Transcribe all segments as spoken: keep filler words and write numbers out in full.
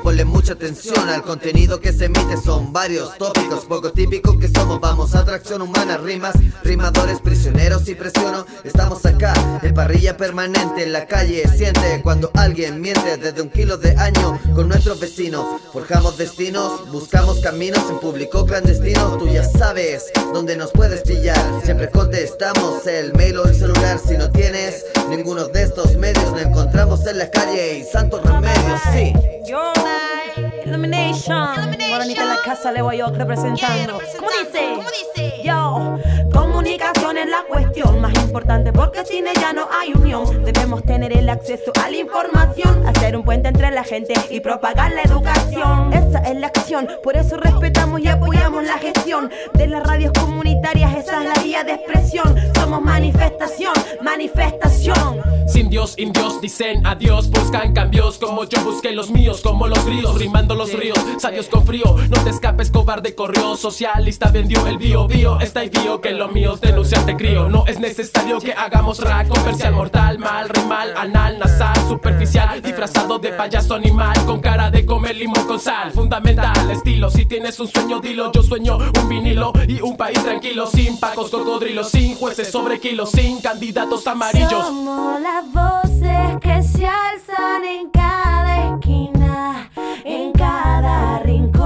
ponle mucha atención al contenido que se emite. Son varios tópicos poco típicos que somos. Vamos, atracción humana, rimas, rimadores, prisioneros y presiono. Estamos acá, en parrilla permanente, en la calle. Siente cuando alguien miente desde un kilo de año con nuestros vecinos. Forjamos destinos, buscamos caminos en público clandestino. Tú ya sabes dónde nos puedes pillar. Siempre contestamos el mail o el celular. Si no tienes ninguno de estos medios, nos encontramos en la calle y santos remedios, sí. Yo, Illumination, Morenita en la casa, Nueva York representando. ¿Cómo dice? ¿Cómo dice? Yo, comunicación es la cuestión más importante, porque sin ella no hay unión. Debemos tener el acceso a la información, hacer un puente entre la gente y propagar la educación. Esa es la acción, por eso respetamos y apoyamos la gestión de las radios comunitarias. Esa es la vía de expresión. Somos manifestación, manifestación. Sin Dios, indios dicen adiós, buscan cambios como yo busqué los míos, como los ríos, rimando los ríos, sabios con frío. No te escapes, cobarde, corrió, socialista vendió el bio, bio. Está y bio que lo mío es denunciarte crío. No es necesario que hagamos rap comercial, mortal, mal, rimal, anal, nasal, superficial, disfrazado de payaso animal, con cara de comer limón con sal. Fundamental, estilo, si tienes un sueño dilo. Yo sueño un vinilo y un país tranquilo, sin pacos, cocodrilos, sin jueces sobre kilos, sin candidatos amarillos. Somos las voces que se alzan en cada esquina, en cada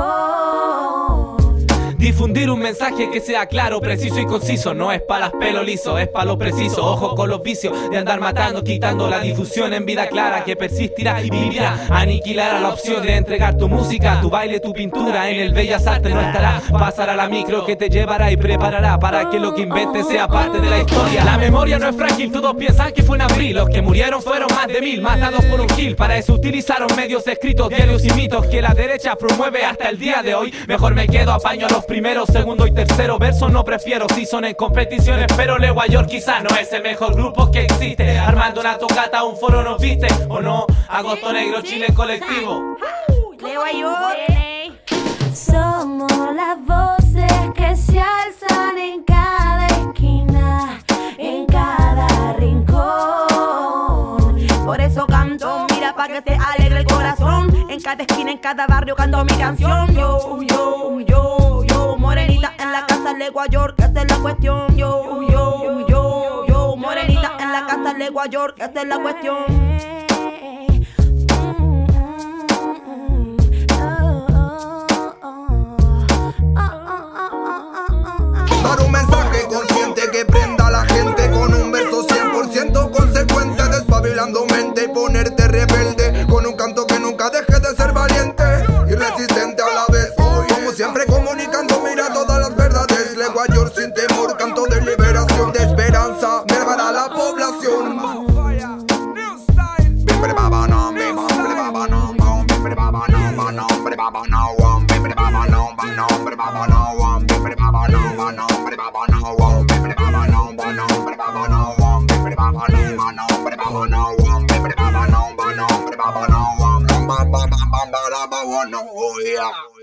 rincón. Difundir un mensaje que sea claro, preciso y conciso. No es pa' las pelo liso, es pa' lo preciso. Ojo con los vicios de andar matando, quitando la difusión en vida clara que persistirá y vivirá. Aniquilar a la opción de entregar tu música, tu baile, tu pintura en el Bellas Artes no estará. Pasará la micro que te llevará y preparará para que lo que inventes sea parte de la historia. La memoria no es frágil, todos piensan que fue en abril. Los que murieron fueron más de mil, matados por un kill. Para eso utilizaron medios escritos, diarios y mitos que la derecha promueve hasta el día de hoy. Mejor me quedo, apaño a los primero, segundo y tercero verso. No prefiero si son en competiciones, pero Nueva York quizá no es el mejor grupo que existe. Armando una tocata, un foro nos viste, ¿o no? Agosto Negro, Chile colectivo. Nueva York. Somos las voces que se alzan en cada esquina, en cada rincón. Por eso canto, mira pa' que te alegre el corazón. En cada esquina, en cada barrio canto mi canción. Yo, yo, yo, yo, morenita en la casa Nueva York, esta es la cuestión. Yo, yo, yo, yo, morenita en la casa Nueva York, esta es la cuestión. Dar un mensaje consciente que prenda a la gente con un verso cien por ciento consecuente, despabilando mente y ponerte rebelde con un canto que nunca deje de ser valiente y resistente a la vez. Como siempre comunicando, mira todas las verdades. Nueva York sin temor, canto de liberación, de esperanza, mermar a la población. Oh yeah.